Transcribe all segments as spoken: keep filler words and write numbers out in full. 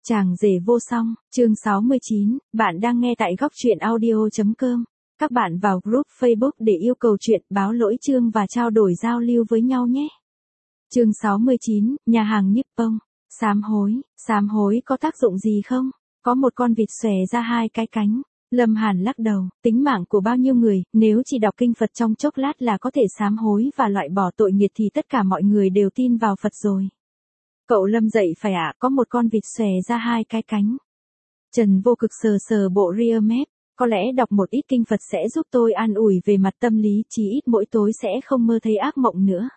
Chàng rể vô song, chương sáu mươi chín, bạn đang nghe tại góc truyện audio.com. Các bạn vào group Facebook để yêu cầu chuyện, báo lỗi chương và trao đổi giao lưu với nhau nhé. Chương sáu mươi chín, nhà hàng Nippon. Sám hối, sám hối có tác dụng gì không? Có một con vịt xòe ra hai cái cánh. Lâm Hàn lắc đầu, tính mạng của bao nhiêu người, nếu chỉ đọc kinh Phật trong chốc lát là có thể sám hối và loại bỏ tội nghiệp thì tất cả mọi người đều tin vào Phật rồi. Cậu Lâm dậy phải ạ, à, có một con vịt xòe ra hai cái cánh. Trần Vô Cực sờ sờ bộ rear map, có lẽ đọc một ít kinh Phật sẽ giúp tôi an ủi về mặt tâm lý, chí ít mỗi tối sẽ không mơ thấy ác mộng nữa.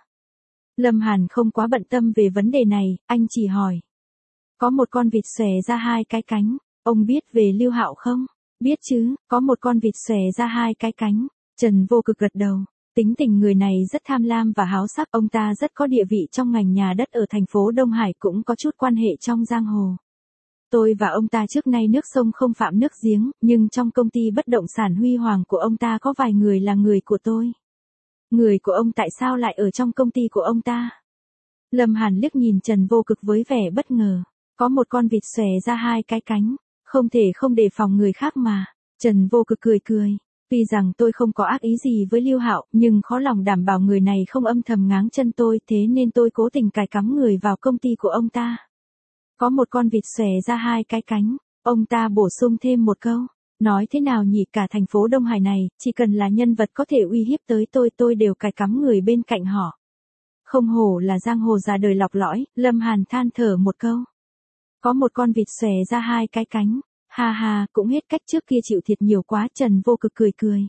Lâm Hàn không quá bận tâm về vấn đề này, anh chỉ hỏi. Có một con vịt xòe ra hai cái cánh, ông biết về Lưu Hạo không? Biết chứ, có một con vịt xòe ra hai cái cánh. Trần Vô Cực gật đầu. Tính tình người này rất tham lam và háo sắc, ông ta rất có địa vị trong ngành nhà đất ở thành phố Đông Hải, cũng có chút quan hệ trong giang hồ. Tôi và ông ta trước nay nước sông không phạm nước giếng, nhưng trong công ty bất động sản huy hoàng của ông ta có vài người là người của tôi. Người của ông tại sao lại ở trong công ty của ông ta? Lâm Hàn liếc nhìn Trần Vô Cực với vẻ bất ngờ. Có một con vịt xòe ra hai cái cánh, không thể không đề phòng người khác mà. Trần Vô Cực cười cười. Tuy rằng tôi không có ác ý gì với Lưu Hạo, nhưng khó lòng đảm bảo người này không âm thầm ngáng chân tôi, thế nên tôi cố tình cài cắm người vào công ty của ông ta. Có một con vịt xòe ra hai cái cánh, ông ta bổ sung thêm một câu. Nói thế nào nhỉ, cả thành phố Đông Hải này, chỉ cần là nhân vật có thể uy hiếp tới tôi, tôi đều cài cắm người bên cạnh họ. Không hổ là giang hồ già đời lọc lõi, Lâm Hàn than thở một câu. Có một con vịt xòe ra hai cái cánh. Ha ha, cũng hết cách, trước kia chịu thiệt nhiều quá. Trần Vô Cực cười cười.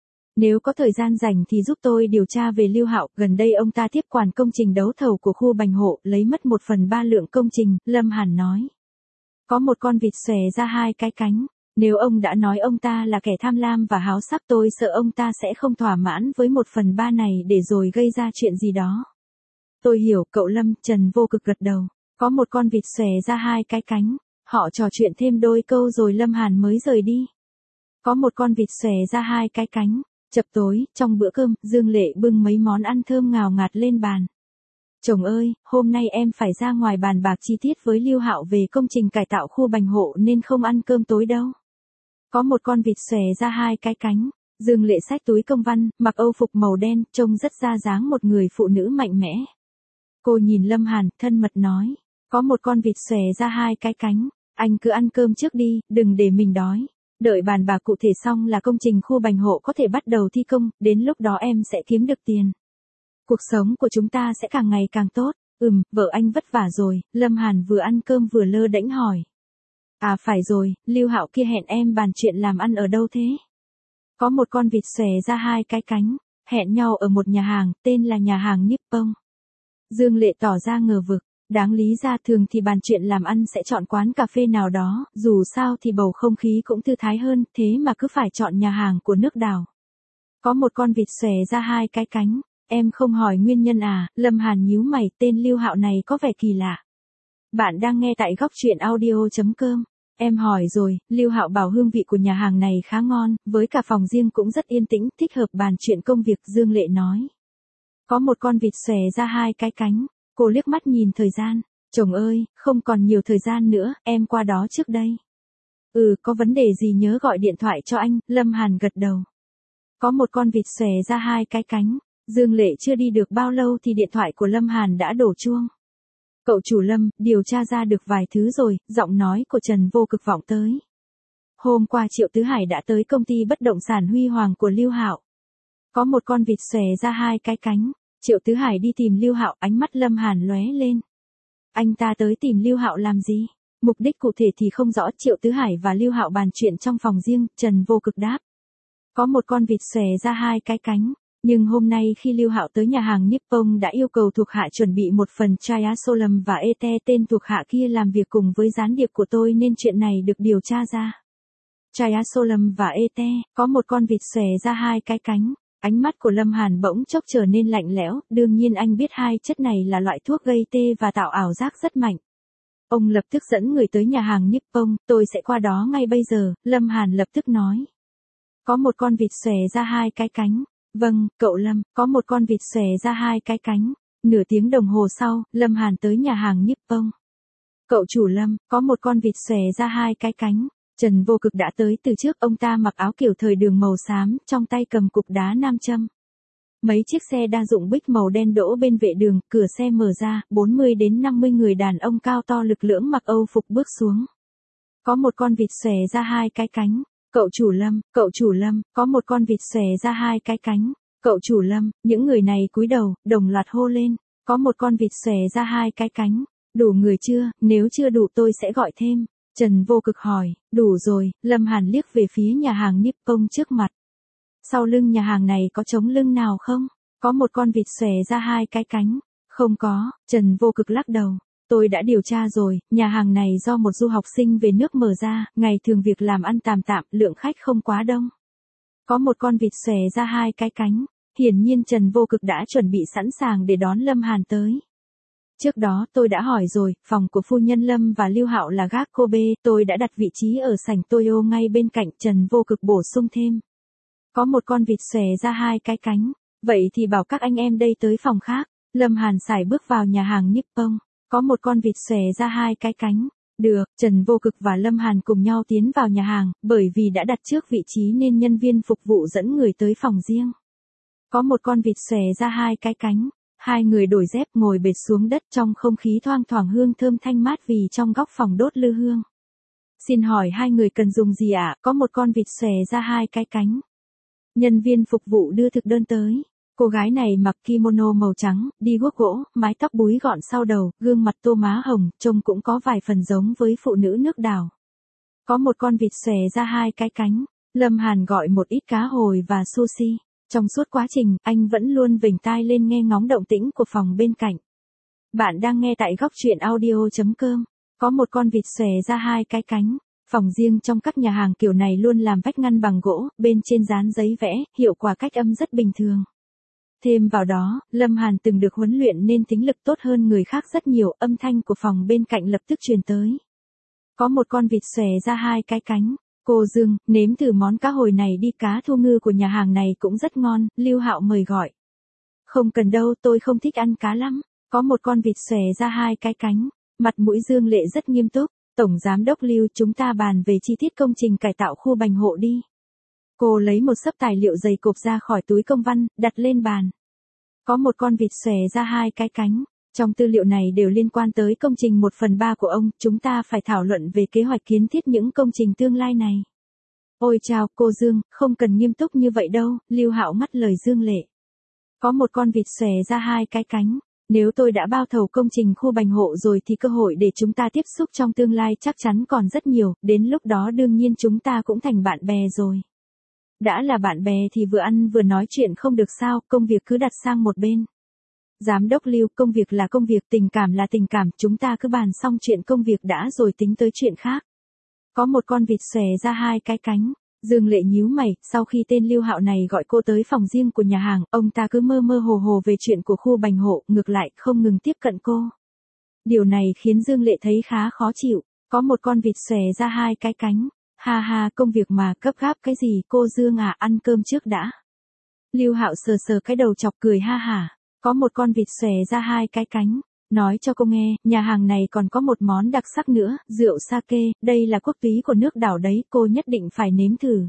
Nếu có thời gian rảnh thì giúp tôi điều tra về Lưu Hạo, gần đây ông ta tiếp quản công trình đấu thầu của khu Bành Hộ, lấy mất một phần ba lượng công trình, Lâm Hàn nói. Có một con vịt xòe ra hai cái cánh, nếu ông đã nói ông ta là kẻ tham lam và háo sắc, tôi sợ ông ta sẽ không thỏa mãn với một phần ba này để rồi gây ra chuyện gì đó. Tôi hiểu cậu Lâm. Trần Vô Cực gật đầu. Có một con vịt xòe ra hai cái cánh. Họ trò chuyện thêm đôi câu rồi Lâm Hàn mới rời đi. Có một con vịt xòe ra hai cái cánh. Chập tối, trong bữa cơm, Dương Lệ bưng mấy món ăn thơm ngào ngạt lên bàn. Chồng ơi, hôm nay em phải ra ngoài bàn bạc chi tiết với Lưu Hạo về công trình cải tạo khu Bành Hộ nên không ăn cơm tối đâu. Có một con vịt xòe ra hai cái cánh. Dương Lệ xách túi công văn, mặc âu phục màu đen, trông rất ra dáng một người phụ nữ mạnh mẽ. Cô nhìn Lâm Hàn, thân mật nói. Có một con vịt xòe ra hai cái cánh. Anh cứ ăn cơm trước đi, đừng để mình đói. Đợi bàn bạc cụ thể xong là công trình khu Bành Hộ có thể bắt đầu thi công, đến lúc đó em sẽ kiếm được tiền. Cuộc sống của chúng ta sẽ càng ngày càng tốt. Ừm, vợ anh vất vả rồi. Lâm Hàn vừa ăn cơm vừa lơ đễnh hỏi. À phải rồi, Lưu Hạo kia hẹn em bàn chuyện làm ăn ở đâu thế? Có một con vịt xòe ra hai cái cánh, hẹn nhau ở một nhà hàng, tên là nhà hàng Nippon. Dương Lệ tỏ ra ngờ vực. Đáng lý ra thường thì bàn chuyện làm ăn sẽ chọn quán cà phê nào đó, dù sao thì bầu không khí cũng thư thái hơn, thế mà cứ phải chọn nhà hàng của nước đảo. Có một con vịt xòe ra hai cái cánh, em không hỏi nguyên nhân à? Lâm Hàn nhíu mày, tên Lưu Hạo này có vẻ kỳ lạ. Bạn đang nghe tại góc truyện audio.com. Em hỏi rồi, Lưu Hạo bảo hương vị của nhà hàng này khá ngon, với cả phòng riêng cũng rất yên tĩnh, thích hợp bàn chuyện công việc, Dương Lệ nói. Có một con vịt xòe ra hai cái cánh. Cô liếc mắt nhìn thời gian. Chồng ơi, không còn nhiều thời gian nữa, em qua đó trước đây. Ừ, có vấn đề gì nhớ gọi điện thoại cho anh. Lâm Hàn gật đầu. Có một con vịt xòe ra hai cái cánh. Dương Lệ chưa đi được bao lâu thì điện thoại của Lâm Hàn đã đổ chuông. Cậu chủ Lâm, điều tra ra được vài thứ rồi, giọng nói của Trần Vô Cực vọng tới. Hôm qua Triệu Tứ Hải đã tới công ty bất động sản huy hoàng của Lưu Hạo. Có một con vịt xòe ra hai cái cánh. Triệu Tứ Hải đi tìm Lưu Hạo, ánh mắt Lâm Hàn lóe lên. Anh ta tới tìm Lưu Hạo làm gì? Mục đích cụ thể thì không rõ. Triệu Tứ Hải và Lưu Hạo bàn chuyện trong phòng riêng, Trần Vô Cực đáp. Có một con vịt xòe ra hai cái cánh, nhưng hôm nay khi Lưu Hạo tới nhà hàng Nippon đã yêu cầu thuộc hạ chuẩn bị một phần Triasolum và Ete, tên thuộc hạ kia làm việc cùng với gián điệp của tôi nên chuyện này được điều tra ra. Triasolum và Ete, có một con vịt xòe ra hai cái cánh. Ánh mắt của Lâm Hàn bỗng chốc trở nên lạnh lẽo, đương nhiên anh biết hai chất này là loại thuốc gây tê và tạo ảo giác rất mạnh. Ông lập tức dẫn người tới nhà hàng Nippon, tôi sẽ qua đó ngay bây giờ, Lâm Hàn lập tức nói. Có một con vịt xòe ra hai cái cánh. Vâng, cậu Lâm, có một con vịt xòe ra hai cái cánh. Nửa tiếng đồng hồ sau, Lâm Hàn tới nhà hàng Nippon. Cậu chủ Lâm, có một con vịt xòe ra hai cái cánh. Trần Vô Cực đã tới từ trước, ông ta mặc áo kiểu thời đường màu xám, trong tay cầm cục đá nam châm. Mấy chiếc xe đa dụng bích màu đen đỗ bên vệ đường, cửa xe mở ra, bốn mươi đến năm mươi người đàn ông cao to lực lưỡng mặc Âu phục bước xuống. Có một con vịt xòe ra hai cái cánh. Cậu chủ Lâm, cậu chủ Lâm, có một con vịt xòe ra hai cái cánh. Cậu chủ Lâm, những người này cúi đầu, đồng loạt hô lên. Có một con vịt xòe ra hai cái cánh. Đủ người chưa, nếu chưa đủ tôi sẽ gọi thêm. Trần Vô Cực hỏi, đủ rồi, Lâm Hàn liếc về phía nhà hàng Nippon trước mặt. Sau lưng nhà hàng này có trống lưng nào không? Có một con vịt xòe ra hai cái cánh. Không có, Trần Vô Cực lắc đầu. Tôi đã điều tra rồi, nhà hàng này do một du học sinh về nước mở ra, ngày thường việc làm ăn tạm tạm, lượng khách không quá đông. Có một con vịt xòe ra hai cái cánh. Hiển nhiên Trần Vô Cực đã chuẩn bị sẵn sàng để đón Lâm Hàn tới. Trước đó tôi đã hỏi rồi, phòng của phu nhân Lâm và Lưu Hạo là gác Kobe, tôi đã đặt vị trí ở sảnh Toyo ngay bên cạnh. Trần Vô Cực bổ sung thêm. Có một con vịt xòe ra hai cái cánh, vậy thì bảo các anh em đây tới phòng khác. Lâm Hàn sải bước vào nhà hàng Nippon. Có một con vịt xòe ra hai cái cánh. Được, Trần Vô Cực và Lâm Hàn cùng nhau tiến vào nhà hàng, bởi vì đã đặt trước vị trí nên nhân viên phục vụ dẫn người tới phòng riêng. Có một con vịt xòe ra hai cái cánh. Hai người đổi dép ngồi bệt xuống đất, trong không khí thoang thoảng hương thơm thanh mát vì trong góc phòng đốt lư hương. Xin hỏi hai người cần dùng gì ạ? À? Có một con vịt xòe ra hai cái cánh. Nhân viên phục vụ đưa thực đơn tới. Cô gái này mặc kimono màu trắng, đi guốc gỗ, mái tóc búi gọn sau đầu, gương mặt tô má hồng, trông cũng có vài phần giống với phụ nữ nước đảo. Có một con vịt xòe ra hai cái cánh. Lâm Hàn gọi một ít cá hồi và sushi. Trong suốt quá trình, anh vẫn luôn vểnh tai lên nghe ngóng động tĩnh của phòng bên cạnh. Bạn đang nghe tại góc truyện audio chấm com. Có một con vịt xòe ra hai cái cánh. Phòng riêng trong các nhà hàng kiểu này luôn làm vách ngăn bằng gỗ, bên trên dán giấy vẽ, hiệu quả cách âm rất bình thường. Thêm vào đó, Lâm Hàn từng được huấn luyện nên thính lực tốt hơn người khác rất nhiều, âm thanh của phòng bên cạnh lập tức truyền tới. Có một con vịt xòe ra hai cái cánh. Cô Dương, nếm thử món cá hồi này đi, cá thu ngư của nhà hàng này cũng rất ngon, Lưu Hạo mời gọi. Không cần đâu, tôi không thích ăn cá lắm. Có một con vịt xòe ra hai cái cánh. Mặt mũi Dương Lệ rất nghiêm túc. Tổng giám đốc Lưu, chúng ta bàn về chi tiết công trình cải tạo khu Bành Hộ đi. Cô lấy một xấp tài liệu dày cộp ra khỏi túi công văn, đặt lên bàn. Có một con vịt xòe ra hai cái cánh. Trong tư liệu này đều liên quan tới công trình một phần ba của ông, chúng ta phải thảo luận về kế hoạch kiến thiết những công trình tương lai này. Ôi chào, cô Dương, không cần nghiêm túc như vậy đâu, Lưu Hạo ngắt lời Dương Lệ. Có một con vịt xòe ra hai cái cánh. Nếu tôi đã bao thầu công trình khu Bành Hộ rồi thì cơ hội để chúng ta tiếp xúc trong tương lai chắc chắn còn rất nhiều, đến lúc đó đương nhiên chúng ta cũng thành bạn bè rồi. Đã là bạn bè thì vừa ăn vừa nói chuyện không được sao, công việc cứ đặt sang một bên. Giám đốc Lưu, công việc là công việc, tình cảm là tình cảm, chúng ta cứ bàn xong chuyện công việc đã rồi tính tới chuyện khác. Có một con vịt xòe ra hai cái cánh. Dương Lệ nhíu mày, sau khi tên Lưu Hạo này gọi cô tới phòng riêng của nhà hàng, ông ta cứ mơ mơ hồ hồ về chuyện của khu Bành Hộ, ngược lại không ngừng tiếp cận cô. Điều này khiến Dương Lệ thấy khá khó chịu. Có một con vịt xòe ra hai cái cánh. Ha ha, công việc mà, gấp gáp cái gì, cô Dương à, ăn cơm trước đã. Lưu Hạo sờ sờ cái đầu chọc cười ha hả. Có một con vịt xòe ra hai cái cánh. Nói cho cô nghe, nhà hàng này còn có một món đặc sắc nữa, rượu sake, đây là quốc túy của nước đảo đấy, cô nhất định phải nếm thử.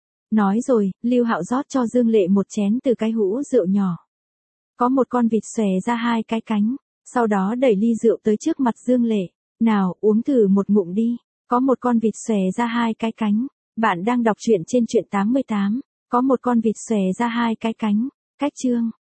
Nói rồi, Lưu Hạo rót cho Dương Lệ một chén từ cái hũ rượu nhỏ. Có một con vịt xòe ra hai cái cánh, sau đó đẩy ly rượu tới trước mặt Dương Lệ. Nào, uống thử một ngụm đi. Có một con vịt xòe ra hai cái cánh. Bạn đang đọc truyện trên truyện tám mươi tám. Có một con vịt xòe ra hai cái cánh. Cách chương